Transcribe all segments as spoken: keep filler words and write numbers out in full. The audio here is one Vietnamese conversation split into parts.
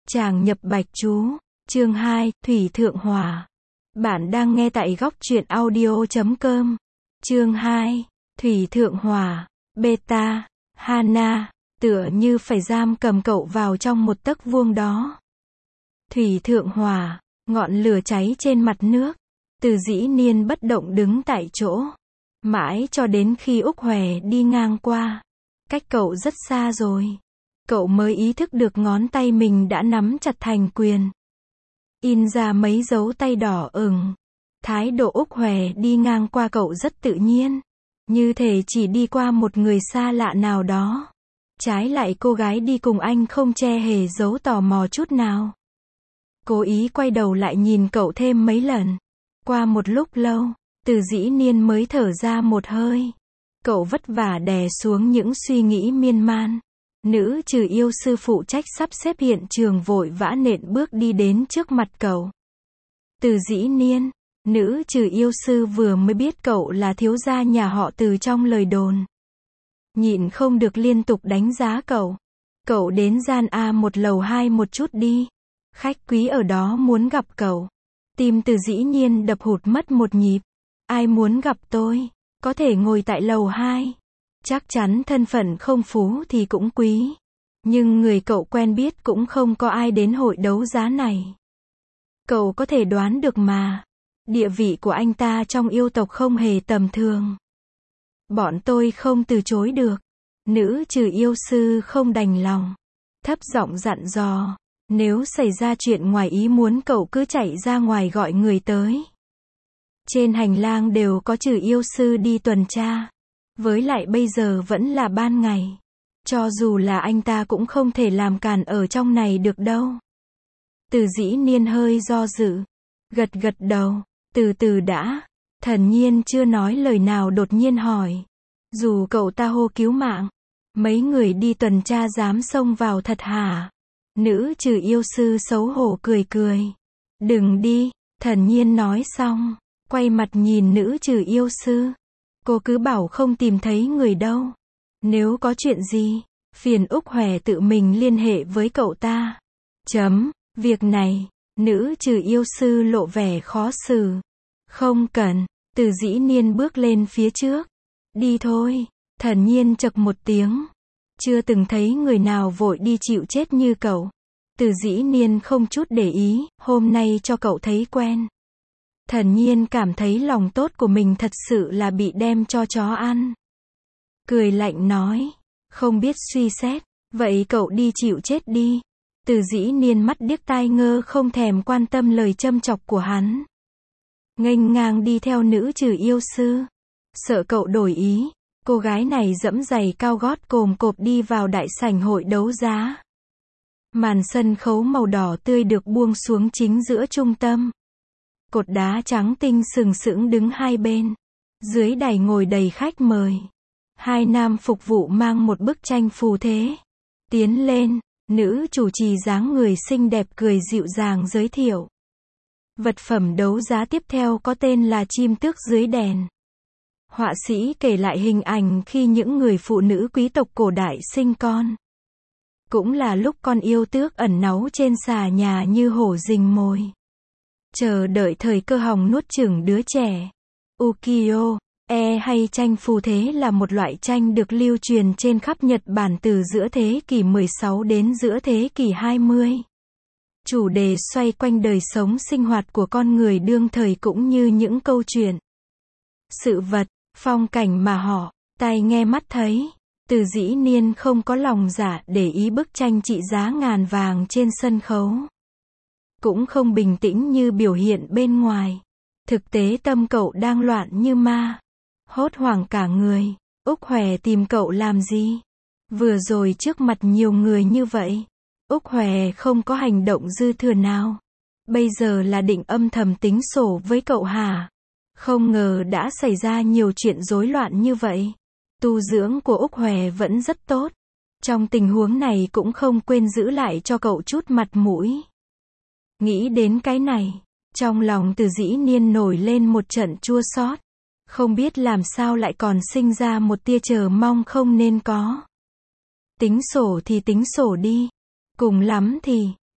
Tràng nhập bạch chú, chương hai, Thủy Thượng Hỏa. Bạn đang nghe tại góc truyện audio chấm com. Chương hai, Thủy Thượng Hỏa. Beta, Hana, tựa như phải giam cầm cậu vào trong một tấc vuông đó. Thủy Thượng Hỏa, ngọn lửa cháy trên mặt nước. Từ Dĩ Niên bất động đứng tại chỗ. Mãi cho đến khi Úc Hòe đi ngang qua. Cách cậu rất xa rồi. Cậu mới ý thức được ngón tay mình đã nắm chặt thành quyền. In ra mấy dấu tay đỏ ửng. Thái độ Úc Hòe đi ngang qua cậu rất tự nhiên. Như thể chỉ đi qua một người xa lạ nào đó. Trái lại cô gái đi cùng anh không che hề dấu tò mò chút nào. Cố ý quay đầu lại nhìn cậu thêm mấy lần. Qua một lúc lâu, Từ Dĩ Niên mới thở ra một hơi. Cậu vất vả đè xuống những suy nghĩ miên man. Nữ trừ yêu sư phụ trách sắp xếp hiện trường vội vã nện bước đi đến trước mặt cậu. Từ Dĩ Niên, nữ trừ yêu sư vừa mới biết cậu là thiếu gia nhà họ Từ trong lời đồn. Nhịn không được liên tục đánh giá cậu. Cậu đến gian A một lầu hai một chút đi. Khách quý ở đó muốn gặp cậu. Tim Từ Dĩ Niên đập hụt mất một nhịp. Ai muốn gặp tôi? Có thể ngồi tại lầu hai. Chắc chắn thân phận không phú thì cũng quý. Nhưng người cậu quen biết cũng không có ai đến hội đấu giá này. Cậu có thể đoán được mà. Địa vị của anh ta trong yêu tộc không hề tầm thường. Bọn tôi không từ chối được. Nữ trừ yêu sư không đành lòng. Thấp giọng dặn dò. Nếu xảy ra chuyện ngoài ý muốn cậu cứ chạy ra ngoài gọi người tới. Trên hành lang đều có trừ yêu sư đi tuần tra. Với lại bây giờ vẫn là ban ngày. Cho dù là anh ta cũng không thể làm càn ở trong này được đâu. Từ Dĩ Niên hơi do dự. Gật gật đầu. Từ từ đã. Thần Nhiên chưa nói lời nào đột nhiên hỏi. Dù cậu ta hô cứu mạng. Mấy người đi tuần tra dám xông vào thật hả? Nữ trừ yêu sư xấu hổ cười cười. Đừng đi. Thần Nhiên nói xong. Quay mặt nhìn nữ trừ yêu sư. Cô cứ bảo không tìm thấy người đâu. Nếu có chuyện gì, phiền Úc Hòe tự mình liên hệ với cậu ta. Chấm, việc này, nữ trừ yêu sư lộ vẻ khó xử. Không cần, Từ Dĩ Niên bước lên phía trước. Đi thôi, Thần Nhiên chậc một tiếng. Chưa từng thấy người nào vội đi chịu chết như cậu. Từ Dĩ Niên không chút để ý, hôm nay cho cậu thấy quen. Thần Nhiên cảm thấy lòng tốt của mình thật sự là bị đem cho chó ăn. Cười lạnh nói. Không biết suy xét. Vậy cậu đi chịu chết đi. Từ Dĩ Niên mắt điếc tai ngơ không thèm quan tâm lời châm chọc của hắn. Nghênh ngang đi theo nữ trừ yêu sư. Sợ cậu đổi ý. Cô gái này giẫm giày cao gót cồm cộp đi vào đại sảnh hội đấu giá. Màn sân khấu màu đỏ tươi được buông xuống chính giữa trung tâm. Cột đá trắng tinh sừng sững đứng hai bên. Dưới đài ngồi đầy khách mời. Hai nam phục vụ mang một bức tranh phù thế. Tiến lên, nữ chủ trì dáng người xinh đẹp cười dịu dàng giới thiệu. Vật phẩm đấu giá tiếp theo có tên là Chim Tước Dưới Đèn. Họa sĩ kể lại hình ảnh khi những người phụ nữ quý tộc cổ đại sinh con. Cũng là lúc con yêu tước ẩn náu trên xà nhà như hổ rình mồi. Chờ đợi thời cơ hồng nuốt chửng đứa trẻ. Ukiyo-e hay tranh phù thế là một loại tranh được lưu truyền trên khắp Nhật Bản từ giữa thế kỷ mười sáu đến giữa thế kỷ hai mươi. Chủ đề xoay quanh đời sống sinh hoạt của con người đương thời cũng như những câu chuyện, sự vật, phong cảnh mà họ, tai nghe mắt thấy. Từ Dĩ Niên không có lòng dạ để ý bức tranh trị giá ngàn vàng trên sân khấu. Cũng không bình tĩnh như biểu hiện bên ngoài. Thực tế tâm cậu đang loạn như ma. Hốt hoảng cả người. Úc Hòe tìm cậu làm gì? Vừa rồi trước mặt nhiều người như vậy. Úc Hòe không có hành động dư thừa nào. Bây giờ là định âm thầm tính sổ với cậu hả? Không ngờ đã xảy ra nhiều chuyện rối loạn như vậy. Tu dưỡng của Úc Hòe vẫn rất tốt. Trong tình huống này cũng không quên giữ lại cho cậu chút mặt mũi. Nghĩ đến cái này, trong lòng Từ Dĩ Niên nổi lên một trận chua xót. Không biết làm sao lại còn sinh ra một tia chờ mong không nên có. Tính sổ thì tính sổ đi. Cùng lắm thì,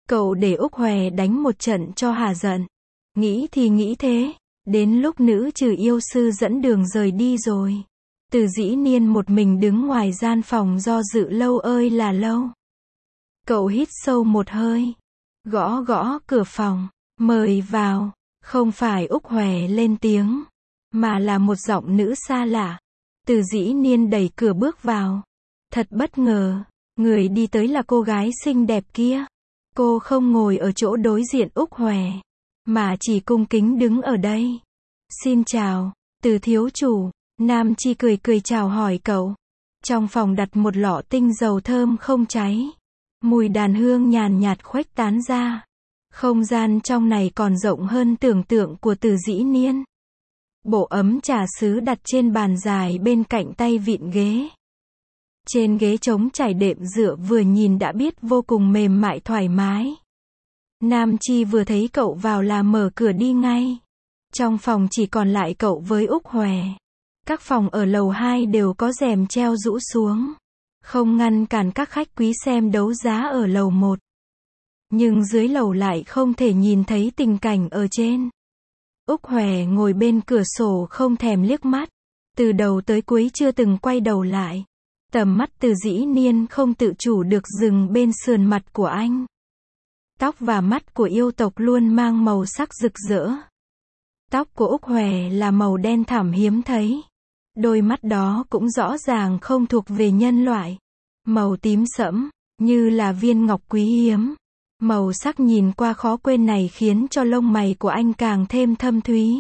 Cậu để Úc Hòe đánh một trận cho hả giận. Nghĩ thì nghĩ thế. Đến lúc nữ trừ yêu sư dẫn đường rời đi rồi. Từ Dĩ Niên một mình đứng ngoài gian phòng do dự lâu ơi là lâu. Cậu hít sâu một hơi. Gõ gõ cửa phòng. Mời vào. Không phải Úc Hòe lên tiếng. Mà là một giọng nữ xa lạ. Từ Dĩ Niên đẩy cửa bước vào. Thật bất ngờ. Người đi tới là cô gái xinh đẹp kia. Cô không ngồi ở chỗ đối diện Úc Hòe. Mà chỉ cung kính đứng ở đây. Xin chào. Từ thiếu chủ. Nam Chi cười cười chào hỏi cậu. Trong phòng đặt một lọ tinh dầu thơm không cháy. Mùi đàn hương nhàn nhạt khuếch tán ra. Không gian trong này còn rộng hơn tưởng tượng của Từ Dĩ Niên. Bộ ấm trà sứ đặt trên bàn dài bên cạnh tay vịn ghế. Trên ghế trống trải đệm dựa vừa nhìn đã biết vô cùng mềm mại thoải mái. Nam Chi vừa thấy cậu vào là mở cửa đi ngay. Trong phòng chỉ còn lại cậu với Úc Hòe. Các phòng ở lầu hai đều có rèm treo rũ xuống. Không ngăn cản các khách quý xem đấu giá ở lầu một. Nhưng dưới lầu lại không thể nhìn thấy tình cảnh ở trên. Úc Hòe ngồi bên cửa sổ không thèm liếc mắt. Từ đầu tới cuối chưa từng quay đầu lại. Tầm mắt Từ Dĩ Niên không tự chủ được dừng bên sườn mặt của anh. Tóc và mắt của yêu tộc luôn mang màu sắc rực rỡ. Tóc của Úc Hòe là màu đen thẳm hiếm thấy. Đôi mắt đó cũng rõ ràng không thuộc về nhân loại. Màu tím sẫm, như là viên ngọc quý hiếm. Màu sắc nhìn qua khó quên này khiến cho lông mày của anh càng thêm thâm thúy.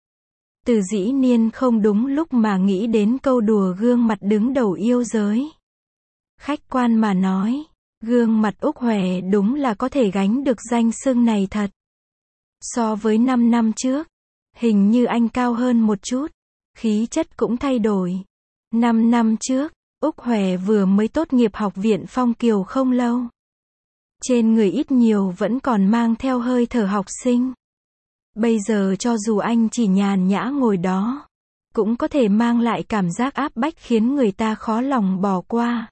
Từ Dĩ Niên không đúng lúc mà nghĩ đến câu đùa gương mặt đứng đầu yêu giới. Khách quan mà nói, gương mặt Úc Hòe đúng là có thể gánh được danh xưng này thật. So với năm năm trước, hình như anh cao hơn một chút, khí chất cũng thay đổi. năm năm trước, Úc Hòe vừa mới tốt nghiệp học viện Phong Kiều không lâu. Trên người ít nhiều vẫn còn mang theo hơi thở học sinh. Bây giờ cho dù anh chỉ nhàn nhã ngồi đó, cũng có thể mang lại cảm giác áp bách khiến người ta khó lòng bỏ qua.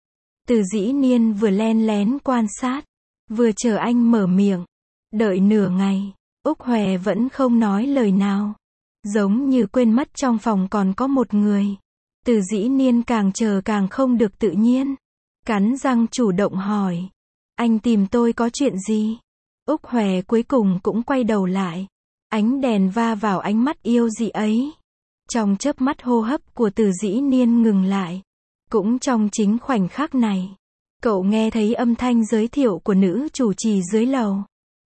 Từ Dĩ Niên vừa len lén quan sát, vừa chờ anh mở miệng. Đợi nửa ngày, Úc Hòe vẫn không nói lời nào. Giống như quên mất trong phòng còn có một người. Từ Dĩ Niên càng chờ càng không được tự nhiên. Cắn răng chủ động hỏi. Anh tìm tôi có chuyện gì? Úc Hòe cuối cùng cũng quay đầu lại. Ánh đèn va vào ánh mắt yêu dị ấy. Trong chớp mắt hô hấp của Từ Dĩ Niên ngừng lại. Cũng trong chính khoảnh khắc này, cậu nghe thấy âm thanh giới thiệu của nữ chủ trì dưới lầu.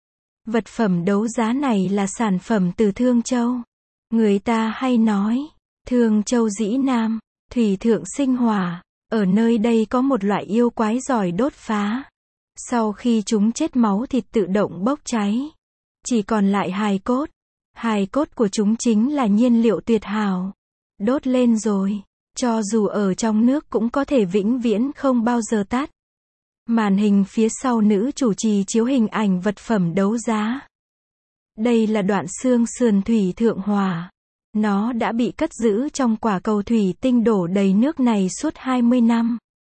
Vật phẩm đấu giá này là sản phẩm từ Thương Châu. Người ta hay nói, Thương Châu Dĩ Nam, thủy thượng sinh hỏa. Ở nơi đây có một loại yêu quái giỏi đốt phá. Sau khi chúng chết máu thịt tự động bốc cháy. Chỉ còn lại hài cốt. Hài cốt của chúng chính là nhiên liệu tuyệt hảo. Đốt lên rồi, cho dù ở trong nước cũng có thể vĩnh viễn không bao giờ tắt. Màn hình phía sau nữ chủ trì chiếu hình ảnh vật phẩm đấu giá. Đây là đoạn xương sườn thủy thượng hỏa. Nó đã bị cất giữ trong quả cầu thủy tinh đổ đầy nước này suốt hai mươi năm.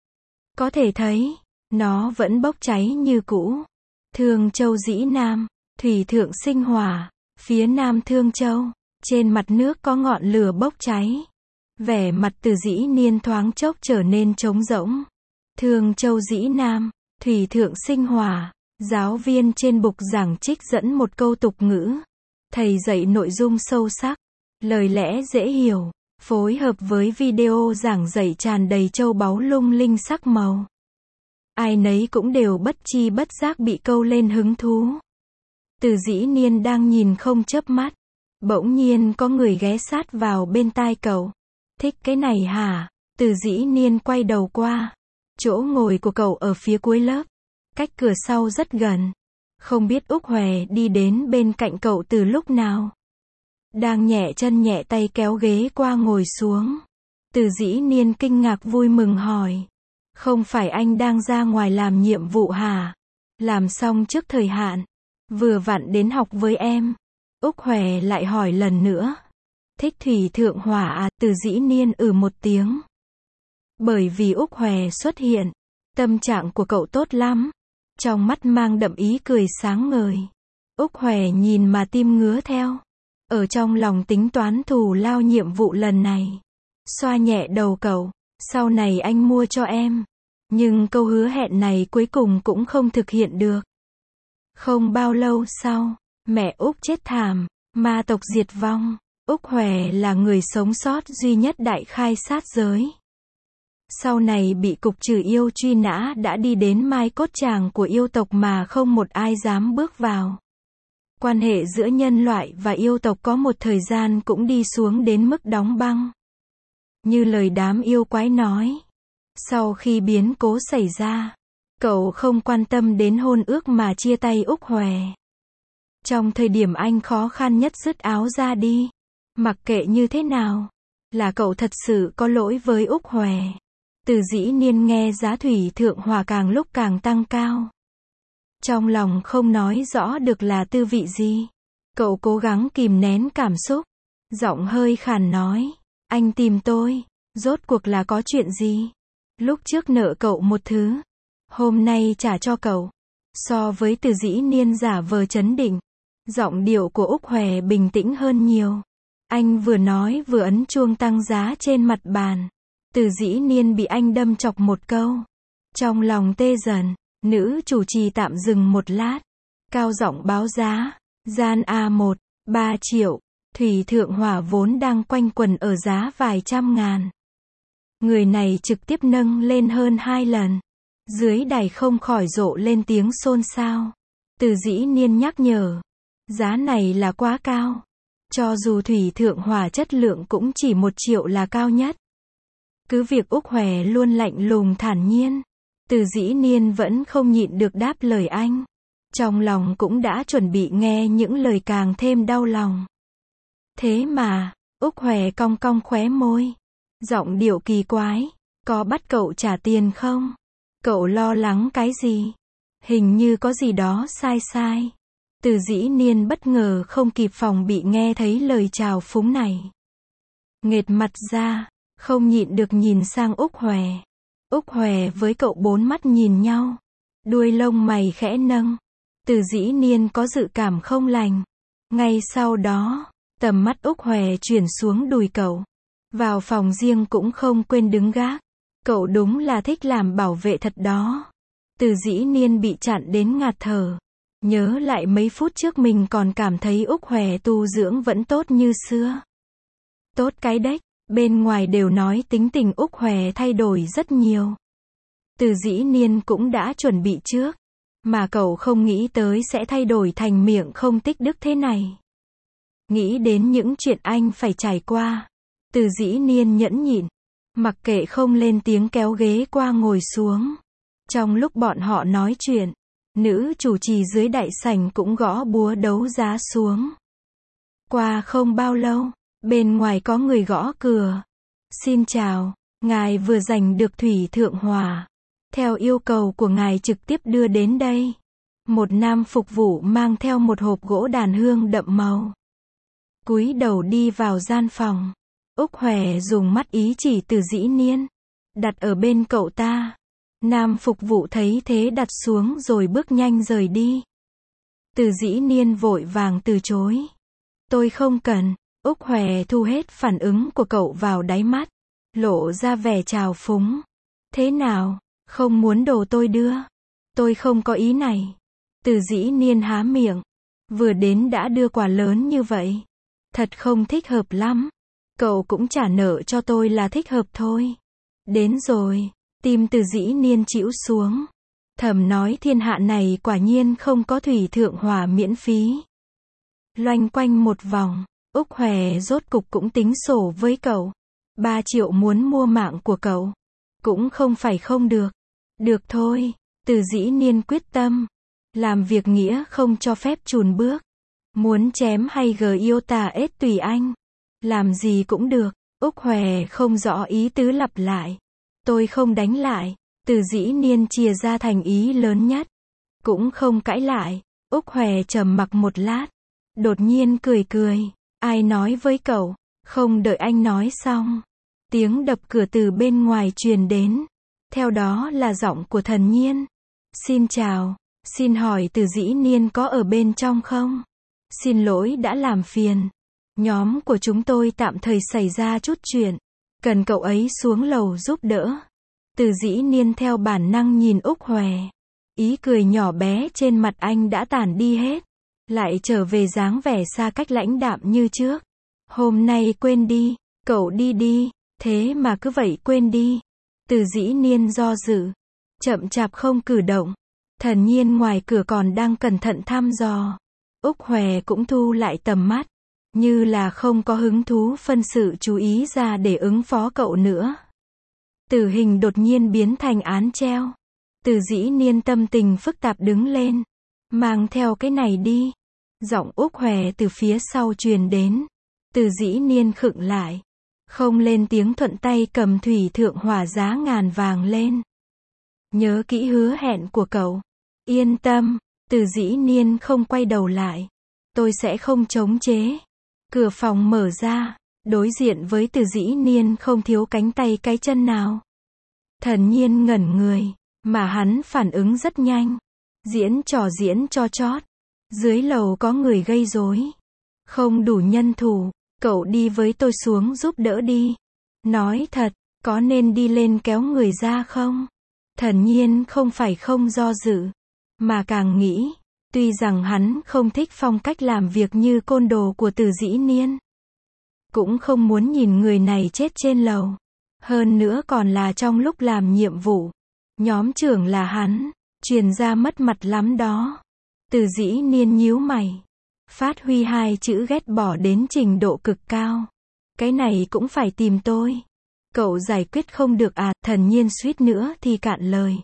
Có thể thấy, nó vẫn bốc cháy như cũ. Thương Châu Dĩ Nam, thủy thượng sinh hỏa. Phía nam Thương Châu, trên mặt nước có ngọn lửa bốc cháy. Vẻ mặt Từ Dĩ Niên thoáng chốc trở nên trống rỗng. Thương Châu Dĩ Nam, thủy thượng sinh hỏa. Giáo viên trên bục giảng trích dẫn một câu tục ngữ. Thầy dạy nội dung sâu sắc, lời lẽ dễ hiểu, phối hợp với video giảng dạy tràn đầy châu báu lung linh sắc màu. Ai nấy cũng đều bất chi bất giác bị câu lên hứng thú. Từ Dĩ Niên đang nhìn không chớp mắt. Bỗng nhiên có người ghé sát vào bên tai cậu. Thích cái này hả? Từ Dĩ Niên quay đầu qua. Chỗ ngồi của cậu ở phía cuối lớp. Cách cửa sau rất gần. Không biết Úc Hòe đi đến bên cạnh cậu từ lúc nào. Đang nhẹ chân nhẹ tay kéo ghế qua ngồi xuống. Từ Dĩ Niên kinh ngạc vui mừng hỏi. Không phải anh đang ra ngoài làm nhiệm vụ hả? Làm xong trước thời hạn. Vừa vặn đến học với em. Úc Hòe lại hỏi lần nữa. Thích thủy thượng hỏa à? Từ Dĩ Niên ừ một tiếng. Bởi vì Úc Hòe xuất hiện, tâm trạng của cậu tốt lắm. trong mắt mang đậm ý cười sáng ngời. Úc Hòe nhìn mà tim ngứa theo. Ở trong lòng tính toán thù lao nhiệm vụ lần này. Xoa nhẹ đầu cậu, sau này anh mua cho em. Nhưng câu hứa hẹn này cuối cùng cũng không thực hiện được. Không bao lâu sau, mẹ Úc chết thảm, ma tộc diệt vong. Úc Hòe là người sống sót duy nhất đại khai sát giới. Sau này bị cục trừ yêu truy nã đã đi đến mai cốt tràng của yêu tộc mà không một ai dám bước vào. Quan hệ giữa nhân loại và yêu tộc có một thời gian cũng đi xuống đến mức đóng băng. Như lời đám yêu quái nói. Sau khi biến cố xảy ra, cậu không quan tâm đến hôn ước mà chia tay Úc Hòe. Trong thời điểm anh khó khăn nhất dứt áo ra đi. Mặc kệ như thế nào, là cậu thật sự có lỗi với Úc Hòe. Từ dĩ niên nghe giá thủy thượng hòa càng lúc càng tăng cao. Trong lòng không nói rõ được là tư vị gì. Cậu cố gắng kìm nén cảm xúc. Giọng hơi khàn nói. Anh tìm tôi, rốt cuộc là có chuyện gì? Lúc trước nợ cậu một thứ, hôm nay trả cho cậu. So với từ dĩ niên giả vờ chấn định, giọng điệu của Úc Hòe bình tĩnh hơn nhiều. Anh vừa nói vừa ấn chuông tăng giá trên mặt bàn. Từ dĩ niên bị anh đâm chọc một câu. Trong lòng tê dần, nữ chủ trì tạm dừng một lát. Cao giọng báo giá. Gian A một, ba triệu. Thủy thượng hỏa vốn đang quanh quẩn ở giá vài trăm ngàn. Người này trực tiếp nâng lên hơn hai lần. Dưới đài không khỏi rộ lên tiếng xôn xao. Từ dĩ niên nhắc nhở. Giá này là quá cao. Cho dù thủy thượng hỏa chất lượng cũng chỉ một triệu là cao nhất. Cứ việc Úc Hòe luôn lạnh lùng thản nhiên. Từ dĩ niên vẫn không nhịn được đáp lời anh. Trong lòng cũng đã chuẩn bị nghe những lời càng thêm đau lòng. Thế mà, Úc Hòe cong cong khóe môi. Giọng điệu kỳ quái. Có bắt cậu trả tiền không? Cậu lo lắng cái gì? Hình như có gì đó sai sai. Từ dĩ niên bất ngờ không kịp phòng bị nghe thấy lời chào phúng này. Nghệt mặt ra, không nhịn được nhìn sang Úc Hòe. Úc Hòe với cậu bốn mắt nhìn nhau. Đuôi lông mày khẽ nâng. Từ dĩ niên có dự cảm không lành. Ngay sau đó, tầm mắt Úc Hòe chuyển xuống đùi cậu. Vào phòng riêng cũng không quên đứng gác. Cậu đúng là thích làm bảo vệ thật đó. Từ dĩ niên bị chặn đến ngạt thở. Nhớ lại mấy phút trước mình còn cảm thấy Úc Hòe tu dưỡng vẫn tốt như xưa. Tốt cái đếch, bên ngoài đều nói tính tình Úc Hòe thay đổi rất nhiều. Từ dĩ niên cũng đã chuẩn bị trước. Mà cậu không nghĩ tới sẽ thay đổi thành miệng không tích đức thế này. Nghĩ đến những chuyện anh phải trải qua. Từ dĩ niên nhẫn nhịn. Mặc kệ không lên tiếng kéo ghế qua ngồi xuống. Trong lúc bọn họ nói chuyện, nữ chủ trì dưới đại sảnh cũng gõ búa đấu giá xuống. Qua không bao lâu, bên ngoài có người gõ cửa. Xin chào, ngài vừa giành được thủy thượng hòa. Theo yêu cầu của ngài trực tiếp đưa đến đây. Một nam phục vụ mang theo một hộp gỗ đàn hương đậm màu. Cúi đầu đi vào gian phòng. Úc Hòe dùng mắt ý chỉ từ dĩ niên. Đặt ở bên cậu ta. Nam phục vụ thấy thế đặt xuống rồi bước nhanh rời đi. Từ dĩ niên vội vàng từ chối. Tôi không cần. Úc Hòe thu hết phản ứng của cậu vào đáy mắt. Lộ ra vẻ trào phúng. Thế nào, không muốn đồ tôi đưa? Tôi không có ý này. Từ dĩ niên há miệng. Vừa đến đã đưa quà lớn như vậy. Thật không thích hợp lắm. Cậu cũng trả nợ cho tôi là thích hợp thôi. Đến rồi. Tim từ dĩ niên chĩu xuống. Thầm nói thiên hạ này quả nhiên không có thủy thượng hòa miễn phí. Loanh quanh một vòng. Úc Hòe rốt cục cũng tính sổ với cậu. Ba triệu muốn mua mạng của cậu. Cũng không phải không được. Được thôi. Từ dĩ niên quyết tâm. Làm việc nghĩa không cho phép chùn bước. Muốn chém hay gờ yêu tà ết tùy anh. Làm gì cũng được. Úc Hòe không rõ ý tứ lặp lại. Tôi không đánh lại. Từ dĩ niên chia ra thành ý lớn nhất. Cũng không cãi lại. Úc Hòe trầm mặc một lát. Đột nhiên cười cười. Ai nói với cậu? Không đợi anh nói xong. Tiếng đập cửa từ bên ngoài truyền đến. Theo đó là giọng của Thần Nhiên. Xin chào. Xin hỏi Từ Dĩ Niên có ở bên trong không? Xin lỗi đã làm phiền. Nhóm của chúng tôi tạm thời xảy ra chút chuyện. Cần cậu ấy xuống lầu giúp đỡ. Từ Dĩ Niên theo bản năng nhìn Úc Hòe. Ý cười nhỏ bé trên mặt anh đã tản đi hết. Lại trở về dáng vẻ xa cách lãnh đạm như trước. Hôm nay quên đi, cậu đi đi, thế mà cứ vậy quên đi. Từ Dĩ Niên do dự, chậm chạp không cử động. Thần Nhiên ngoài cửa còn đang cẩn thận thăm dò. Úc Hòe cũng thu lại tầm mắt, như là không có hứng thú phân sự chú ý ra để ứng phó cậu nữa. Tử hình đột nhiên biến thành án treo. Từ Dĩ Niên tâm tình phức tạp đứng lên. Mang theo cái này đi. Giọng Úc Hòe từ phía sau truyền đến. Từ Dĩ Niên khựng lại. Không lên tiếng thuận tay cầm thủy thượng hỏa giá ngàn vàng lên. Nhớ kỹ hứa hẹn của cậu. Yên tâm. Từ Dĩ Niên không quay đầu lại. Tôi sẽ không chống chế. Cửa phòng mở ra. Đối diện với Từ Dĩ Niên không thiếu cánh tay cái chân nào. Thần Nhiên ngẩn người. Mà hắn phản ứng rất nhanh. Diễn trò diễn cho chót. Dưới lầu có người gây rối. Không đủ nhân thủ. Cậu đi với tôi xuống giúp đỡ đi. Nói thật, có nên đi lên kéo người ra không? Thần Nhiên không phải không do dự. Mà càng nghĩ. Tuy rằng hắn không thích phong cách làm việc như côn đồ của Từ Dĩ Niên. Cũng không muốn nhìn người này chết trên lầu. Hơn nữa còn là trong lúc làm nhiệm vụ. Nhóm trưởng là hắn. Truyền ra mất mặt lắm đó. Từ Dĩ Niên nhíu mày. Phát huy hai chữ ghét bỏ đến trình độ cực cao. Cái này cũng phải tìm tôi. Cậu giải quyết không được à? Thần Nhiên suýt nữa thì cạn lời.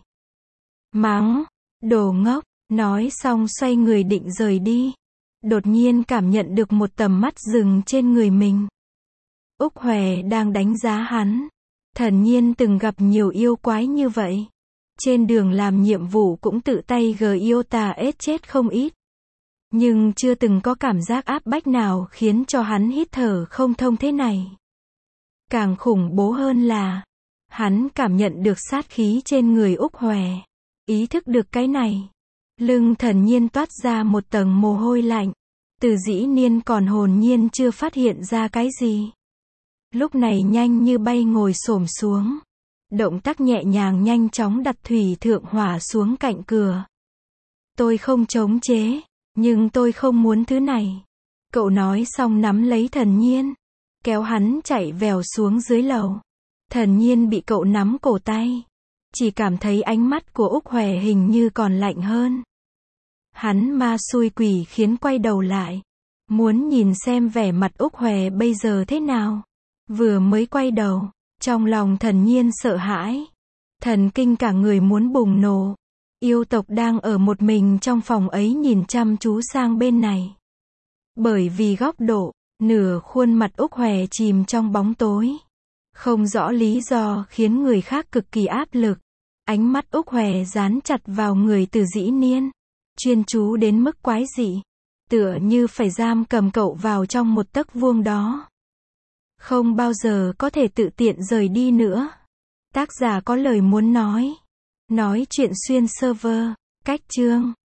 Mắng. Đồ ngốc. Nói xong xoay người định rời đi. Đột nhiên cảm nhận được một tầm mắt dừng trên người mình. Úc Hòe đang đánh giá hắn. Thần Nhiên từng gặp nhiều yêu quái như vậy. Trên đường làm nhiệm vụ cũng tự tay gờ yêu tà ết chết không ít. Nhưng chưa từng có cảm giác áp bách nào khiến cho hắn hít thở không thông thế này. Càng khủng bố hơn là, hắn cảm nhận được sát khí trên người Úc Hòe. Ý thức được cái này. Lưng Thần Nhiên toát ra một tầng mồ hôi lạnh. Từ Dĩ Niên còn hồn nhiên chưa phát hiện ra cái gì. Lúc này nhanh như bay ngồi xổm xuống. Động tác nhẹ nhàng nhanh chóng đặt thủy thượng hỏa xuống cạnh cửa. Tôi không chống chế, nhưng tôi không muốn thứ này. Cậu nói xong nắm lấy Thần Nhiên. Kéo hắn chạy vèo xuống dưới lầu. Thần Nhiên bị cậu nắm cổ tay. Chỉ cảm thấy ánh mắt của Úc Hòe hình như còn lạnh hơn. Hắn ma xui quỷ khiến quay đầu lại. Muốn nhìn xem vẻ mặt Úc Hòe bây giờ thế nào. Vừa mới quay đầu, trong lòng Thần Nhiên sợ hãi. Thần kinh cả người muốn bùng nổ. Yêu tộc đang ở một mình trong phòng ấy nhìn chăm chú sang bên này. Bởi vì góc độ, nửa khuôn mặt Úc Hòe chìm trong bóng tối. Không rõ lý do khiến người khác cực kỳ áp lực. Ánh mắt Úc Hòe dán chặt vào người Từ Dĩ Niên. Chuyên chú đến mức quái dị. Tựa như phải giam cầm cậu vào trong một tấc vuông đó. Không bao giờ có thể tự tiện rời đi nữa. Tác giả có lời muốn nói. Nói chuyện xuyên server. Cách chương.